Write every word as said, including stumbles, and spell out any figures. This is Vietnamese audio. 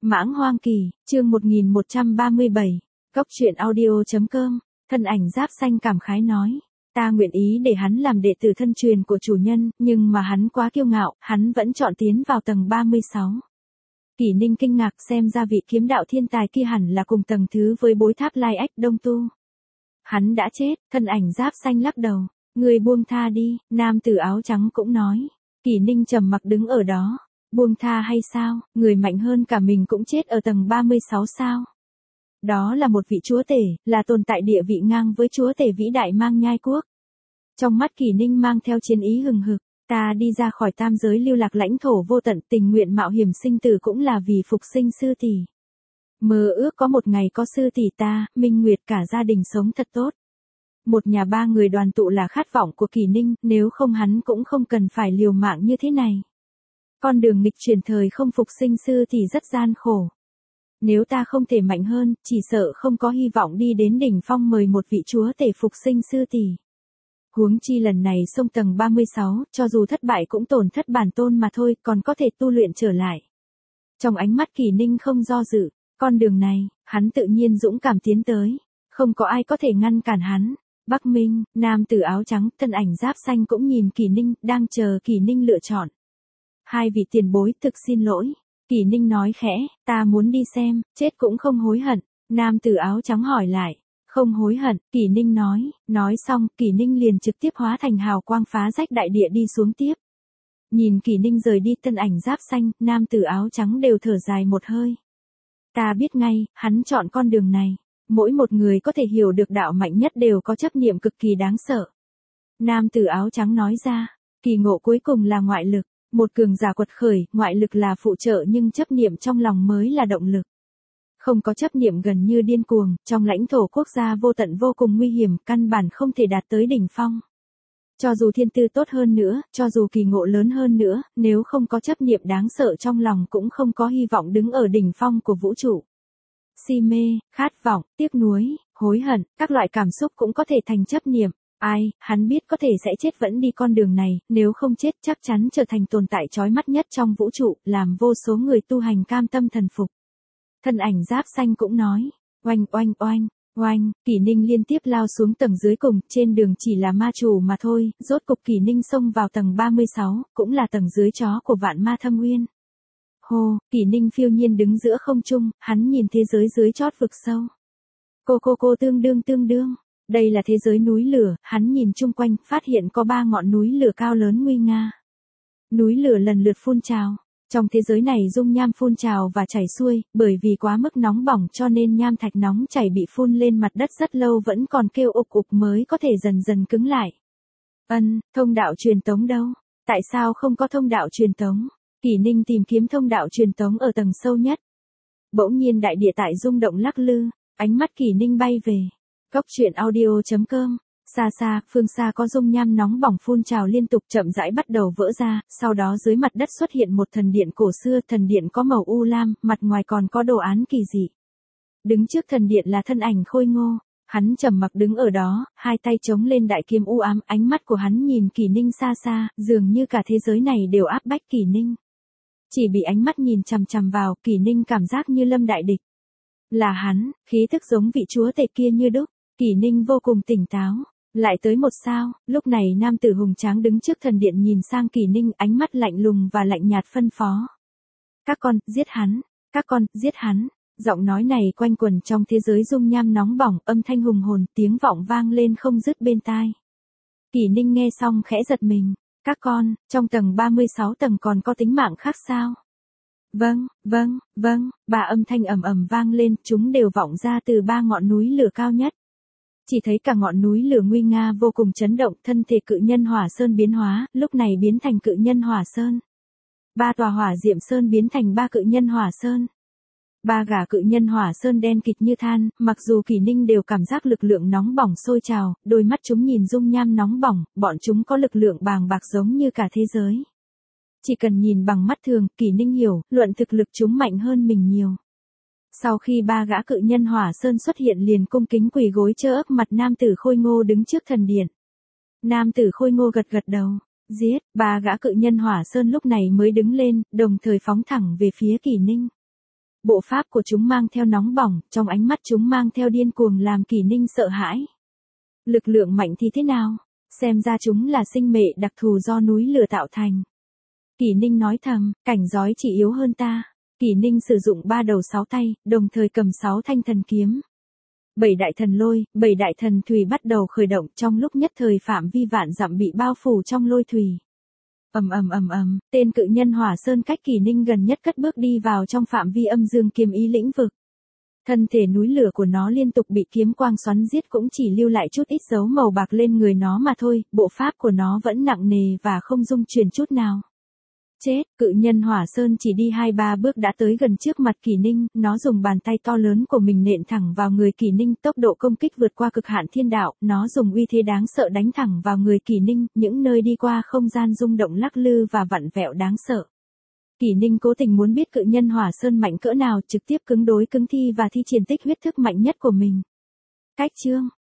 Mãng Hoang Kỳ, chương một nghìn một trăm ba mươi bảy, Cốc truyện audio.com, thân ảnh giáp xanh cảm khái nói. Ta nguyện ý để hắn làm đệ tử thân truyền của chủ nhân, nhưng mà hắn quá kiêu ngạo, hắn vẫn chọn tiến vào tầng ba mươi sáu. Kỷ Ninh kinh ngạc, xem ra vị kiếm đạo thiên tài kia hẳn là cùng tầng thứ với bối tháp Lai Ách Đông Tu. Hắn đã chết, thân ảnh giáp xanh lắc đầu. Người buông tha đi, nam tử áo trắng cũng nói. Kỷ Ninh trầm mặc đứng ở đó. Buông tha hay sao, người mạnh hơn cả mình cũng chết ở tầng ba mươi sáu sao? Đó là một vị chúa tể, là tồn tại địa vị ngang với chúa tể vĩ đại Mang Nhai Quốc. Trong mắt Kỷ Ninh mang theo chiến ý hừng hực, ta đi ra khỏi tam giới lưu lạc lãnh thổ vô tận, tình nguyện mạo hiểm sinh tử cũng là vì phục sinh sư tỷ. Mơ ước có một ngày có sư tỷ ta, Minh Nguyệt cả gia đình sống thật tốt. Một nhà ba người đoàn tụ là khát vọng của Kỷ Ninh, nếu không hắn cũng không cần phải liều mạng như thế này. Con đường nghịch chuyển thời không phục sinh sư thì rất gian khổ. Nếu ta không thể mạnh hơn, chỉ sợ không có hy vọng đi đến đỉnh phong mời một vị chúa tể phục sinh sư tỷ. Huống chi lần này xông tầng ba mươi sáu, cho dù thất bại cũng tổn thất bản tôn mà thôi, còn có thể tu luyện trở lại. Trong ánh mắt Kỷ Ninh không do dự, con đường này, hắn tự nhiên dũng cảm tiến tới. Không có ai có thể ngăn cản hắn. Bắc Minh, nam tử áo trắng, thân ảnh giáp xanh cũng nhìn Kỷ Ninh, đang chờ Kỷ Ninh lựa chọn. Hai vị tiền bối, thực xin lỗi. Kỷ Ninh nói khẽ, ta muốn đi xem, chết cũng không hối hận. Nam tử áo trắng hỏi lại, không hối hận, Kỷ Ninh nói, nói xong, Kỷ Ninh liền trực tiếp hóa thành hào quang phá rách đại địa đi xuống tiếp. Nhìn Kỷ Ninh rời đi, thân ảnh giáp xanh, nam tử áo trắng đều thở dài một hơi. Ta biết ngay, hắn chọn con đường này. Mỗi một người có thể hiểu được đạo mạnh nhất đều có chấp niệm cực kỳ đáng sợ. Nam tử áo trắng nói ra, kỳ ngộ cuối cùng là ngoại lực. Một cường giả quật khởi, ngoại lực là phụ trợ nhưng chấp niệm trong lòng mới là động lực. Không có chấp niệm gần như điên cuồng, trong lãnh thổ quốc gia vô tận vô cùng nguy hiểm, căn bản không thể đạt tới đỉnh phong. Cho dù thiên tư tốt hơn nữa, cho dù kỳ ngộ lớn hơn nữa, nếu không có chấp niệm đáng sợ trong lòng cũng không có hy vọng đứng ở đỉnh phong của vũ trụ. Si mê, khát vọng, tiếc nuối, hối hận, các loại cảm xúc cũng có thể thành chấp niệm. Ai, hắn biết có thể sẽ chết vẫn đi con đường này, nếu không chết chắc chắn trở thành tồn tại chói mắt nhất trong vũ trụ, làm vô số người tu hành cam tâm thần phục. Thân ảnh giáp xanh cũng nói, oanh oanh oanh, oanh, Kỷ Ninh liên tiếp lao xuống tầng dưới cùng, trên đường chỉ là ma chủ mà thôi, rốt cục Kỷ Ninh xông vào tầng ba mươi sáu, cũng là tầng dưới chó của vạn ma thâm uyên. Hồ, Kỷ Ninh phiêu nhiên đứng giữa không trung, hắn nhìn thế giới dưới chót vực sâu. Cô cô cô tương đương tương đương. Đây là thế giới núi lửa, hắn nhìn chung quanh, phát hiện có ba ngọn núi lửa cao lớn nguy nga. Núi lửa lần lượt phun trào. Trong thế giới này dung nham phun trào và chảy xuôi, bởi vì quá mức nóng bỏng cho nên nham thạch nóng chảy bị phun lên mặt đất rất lâu vẫn còn kêu ục ục mới có thể dần dần cứng lại. Ân, thông đạo truyền tống đâu? Tại sao không có thông đạo truyền tống? Kỷ Ninh tìm kiếm thông đạo truyền tống ở tầng sâu nhất. Bỗng nhiên đại địa tại rung động lắc lư, ánh mắt Kỷ Ninh bay về. Cốc truyện audio.com, xa xa, phương xa có dung nham nóng bỏng phun trào liên tục chậm rãi bắt đầu vỡ ra, sau đó dưới mặt đất xuất hiện một thần điện cổ xưa, thần điện có màu u lam, mặt ngoài còn có đồ án kỳ dị. Đứng trước thần điện là thân ảnh khôi ngô, hắn trầm mặc đứng ở đó, hai tay chống lên đại kiếm u ám, ánh mắt của hắn nhìn Kỷ Ninh xa xa, dường như cả thế giới này đều áp bách Kỷ Ninh. Chỉ bị ánh mắt nhìn chằm chằm vào, Kỷ Ninh cảm giác như lâm đại địch. Là hắn, khí thức giống vị chúa tể kia như đúc. Kỷ Ninh vô cùng tỉnh táo, lại tới một sao, lúc này nam tử hùng tráng đứng trước thần điện nhìn sang Kỷ Ninh, ánh mắt lạnh lùng và lạnh nhạt phân phó. Các con, giết hắn, các con, giết hắn, giọng nói này quanh quẩn trong thế giới dung nham nóng bỏng, âm thanh hùng hồn, tiếng vọng vang lên không dứt bên tai. Kỷ Ninh nghe xong khẽ giật mình, các con, trong tầng ba mươi sáu tầng còn có tính mạng khác sao? Vâng, vâng, vâng, ba âm thanh ầm ầm vang lên, chúng đều vọng ra từ ba ngọn núi lửa cao nhất. Chỉ thấy cả ngọn núi lửa nguy nga vô cùng chấn động, thân thể cự nhân hỏa sơn biến hóa, lúc này biến thành cự nhân hỏa sơn. Ba tòa hỏa diệm sơn biến thành ba cự nhân hỏa sơn. Ba gã cự nhân hỏa sơn đen kịt như than, mặc dù Kỷ Ninh đều cảm giác lực lượng nóng bỏng sôi trào, đôi mắt chúng nhìn dung nham nóng bỏng, bọn chúng có lực lượng bàng bạc giống như cả thế giới. Chỉ cần nhìn bằng mắt thường, Kỷ Ninh hiểu, luận thực lực chúng mạnh hơn mình nhiều. Sau khi ba gã cự nhân hỏa sơn xuất hiện liền cung kính quỳ gối chơ ấp mặt nam tử khôi ngô đứng trước thần điện. Nam tử khôi ngô gật gật đầu, giết, ba gã cự nhân hỏa sơn lúc này mới đứng lên, đồng thời phóng thẳng về phía Kỷ Ninh. Bộ pháp của chúng mang theo nóng bỏng, trong ánh mắt chúng mang theo điên cuồng làm Kỷ Ninh sợ hãi. Lực lượng mạnh thì thế nào? Xem ra chúng là sinh mệ đặc thù do núi lửa tạo thành. Kỷ Ninh nói thầm, cảnh giói chỉ yếu hơn ta. Kỷ Ninh sử dụng ba đầu sáu tay, đồng thời cầm sáu thanh thần kiếm. Bảy đại thần lôi, bảy đại thần thủy bắt đầu khởi động, trong lúc nhất thời phạm vi vạn dặm bị bao phủ trong lôi thủy. Ầm ầm ầm ầm, tên cự nhân Hỏa Sơn cách Kỷ Ninh gần nhất cất bước đi vào trong phạm vi âm dương kiếm ý lĩnh vực. Thân thể núi lửa của nó liên tục bị kiếm quang xoắn giết cũng chỉ lưu lại chút ít dấu màu bạc lên người nó mà thôi, bộ pháp của nó vẫn nặng nề và không dung chuyển chút nào. Chết, cự nhân Hỏa Sơn chỉ đi hai ba bước đã tới gần trước mặt Kỷ Ninh, nó dùng bàn tay to lớn của mình nện thẳng vào người Kỷ Ninh, tốc độ công kích vượt qua cực hạn thiên đạo, nó dùng uy thế đáng sợ đánh thẳng vào người Kỷ Ninh, những nơi đi qua không gian rung động lắc lư và vặn vẹo đáng sợ. Kỷ Ninh cố tình muốn biết cự nhân Hỏa Sơn mạnh cỡ nào, trực tiếp cứng đối cứng thi và thi triển tích huyết thức mạnh nhất của mình. Cách chương